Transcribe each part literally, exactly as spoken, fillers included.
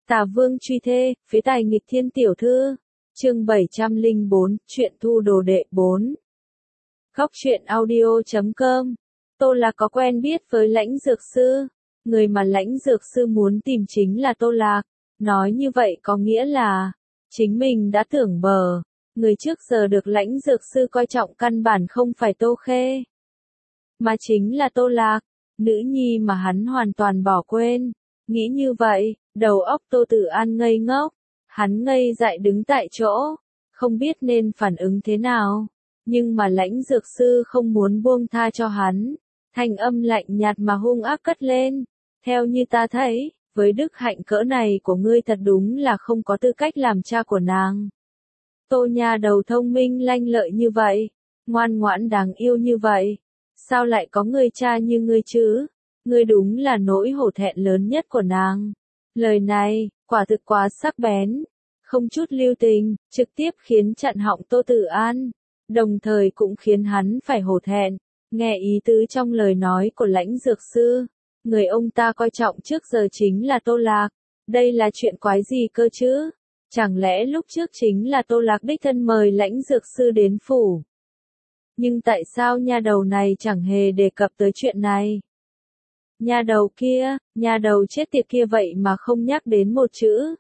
Tà Vương truy thê, phế tài nghịch thiên tiểu thư. Chương bảy trăm lẻ bốn, truyện thu đồ đệ bốn. Góc truyện audio chấm com. Tô Lạc có quen biết với Lãnh Dược Sư. Người mà Lãnh Dược Sư muốn tìm chính là Tô Lạc. Nói như vậy có nghĩa là chính mình đã tưởng bờ. Người trước giờ được Lãnh Dược Sư coi trọng căn bản không phải Tô Khê, mà chính là Tô Lạc, nữ nhi mà hắn hoàn toàn bỏ quên. Nghĩ như vậy, đầu óc Tô Tử An ngây ngốc, hắn ngây dại đứng tại chỗ, không biết nên phản ứng thế nào. Nhưng mà Lãnh Dược Sư không muốn buông tha cho hắn, thanh âm lạnh nhạt mà hung ác cất lên. Theo như ta thấy, với đức hạnh cỡ này của ngươi thật đúng là không có tư cách làm cha của nàng. Tô nhà đầu thông minh lanh lợi như vậy, ngoan ngoãn đáng yêu như vậy, sao lại có người cha như ngươi chứ? Ngươi đúng là nỗi hổ thẹn lớn nhất của nàng. Lời này, quả thực quá sắc bén, không chút lưu tình, trực tiếp khiến chặn họng Tô Tử An, đồng thời cũng khiến hắn phải hổ thẹn. Nghe ý tứ trong lời nói của Lãnh Dược Sư, người ông ta coi trọng trước giờ chính là Tô Lạc. Đây là chuyện quái gì cơ chứ? Chẳng lẽ lúc trước chính là Tô Lạc đích thân mời Lãnh Dược Sư đến phủ? Nhưng tại sao nha đầu này chẳng hề đề cập tới chuyện này? Nha đầu kia, nha đầu chết tiệt kia vậy mà không nhắc đến một chữ.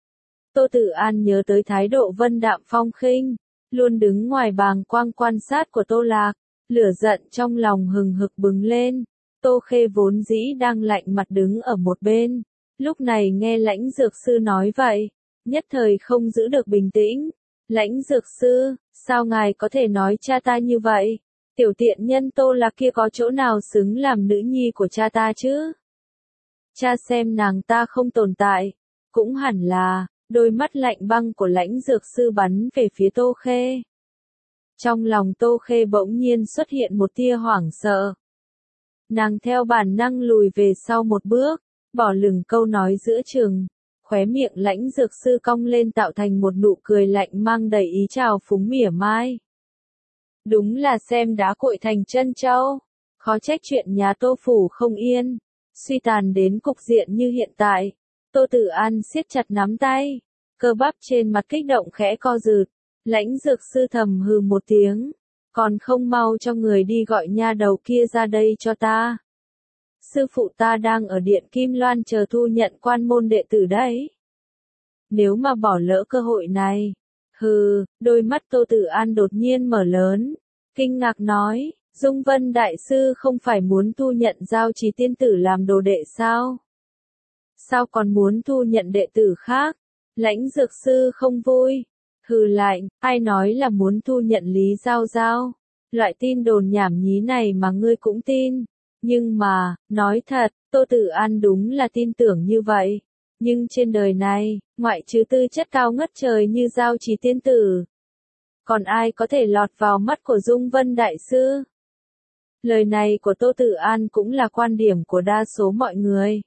Tô Tử An nhớ tới thái độ vân đạm phong khinh, luôn đứng ngoài bàng quang quan sát của Tô Lạc, lửa giận trong lòng hừng hực bừng lên. Tô Khê vốn dĩ đang lạnh mặt đứng ở một bên, lúc này nghe Lãnh Dược Sư nói vậy, nhất thời không giữ được bình tĩnh. Lãnh Dược Sư, sao ngài có thể nói cha ta như vậy? Tiểu tiện nhân Tô Lạc kia có chỗ nào xứng làm nữ nhi của cha ta chứ? Cha xem nàng ta không tồn tại, cũng hẳn là. Đôi mắt lạnh băng của Lãnh Dược Sư bắn về phía Tô Khê. Trong lòng Tô Khê bỗng nhiên xuất hiện một tia hoảng sợ. Nàng theo bản năng lùi về sau một bước, bỏ lửng câu nói giữa chừng. Khóe miệng Lãnh Dược Sư cong lên tạo thành một nụ cười lạnh mang đầy ý trào phúng mỉa mai. Đúng là xem đá cội thành chân trâu, khó trách chuyện nhà Tô phủ không yên, suy tàn đến cục diện như hiện tại. Tô Tử An siết chặt nắm tay, cơ bắp trên mặt kích động khẽ co rụt. Lãnh Dược Sư thầm hừ một tiếng, còn không mau cho người đi gọi nha đầu kia ra đây cho ta. Sư phụ ta đang ở điện Kim Loan chờ thu nhận quan môn đệ tử đấy. Nếu mà bỏ lỡ cơ hội này, hừ, đôi mắt Tô Tử An đột nhiên mở lớn, kinh ngạc nói, Dung Vân Đại Sư không phải muốn thu nhận Giao Trì Tiên Tử làm đồ đệ sao? Sao còn muốn thu nhận đệ tử khác? Lãnh Dược Sư không vui, hừ lạnh, ai nói là muốn thu nhận Lý Giao Giao? Loại tin đồn nhảm nhí này mà ngươi cũng tin. Nhưng mà, nói thật, Tô Tử An đúng là tin tưởng như vậy. Nhưng trên đời này, ngoại trừ tư chất cao ngất trời như Giao Trì Tiên Tử, còn ai có thể lọt vào mắt của Dung Vân Đại Sư? Lời này của Tô Tử An cũng là quan điểm của đa số mọi người.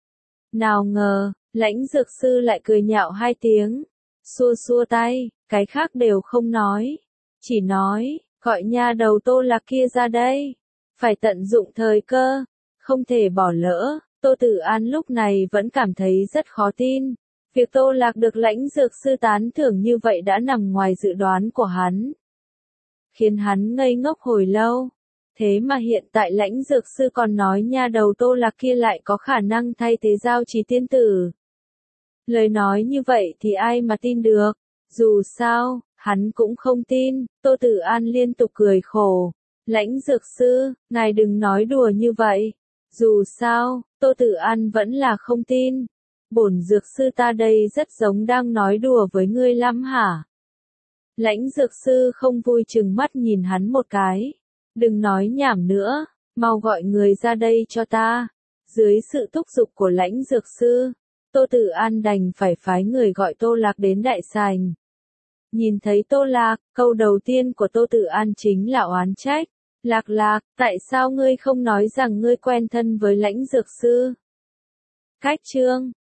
Nào ngờ, Lãnh Dược Sư lại cười nhạo hai tiếng, xua xua tay, cái khác đều không nói, chỉ nói, gọi nha đầu Tô Lạc kia ra đây, phải tận dụng thời cơ, không thể bỏ lỡ. Tô Tử An lúc này vẫn cảm thấy rất khó tin, việc Tô Lạc được Lãnh Dược Sư tán thưởng như vậy đã nằm ngoài dự đoán của hắn, khiến hắn ngây ngốc hồi lâu. Thế mà hiện tại Lãnh Dược Sư còn nói nha đầu Tô Lạc kia lại có khả năng thay thế Giao Trì Tiên Tử. Lời nói như vậy thì ai mà tin được? Dù sao, hắn cũng không tin. Tô Tử An liên tục cười khổ. Lãnh Dược Sư, ngài đừng nói đùa như vậy. Dù sao, Tô Tử An vẫn là không tin. Bổn Dược Sư ta đây rất giống đang nói đùa với ngươi lắm hả? Lãnh Dược Sư không vui chừng mắt nhìn hắn một cái. Đừng nói nhảm nữa, mau gọi người ra đây cho ta. Dưới sự thúc giục của Lãnh Dược Sư, Tô Tử An đành phải phái người gọi Tô Lạc đến đại sảnh. Nhìn thấy Tô Lạc, câu đầu tiên của Tô Tử An chính là oán trách. Lạc Lạc, tại sao ngươi không nói rằng ngươi quen thân với Lãnh Dược Sư? Cách chương,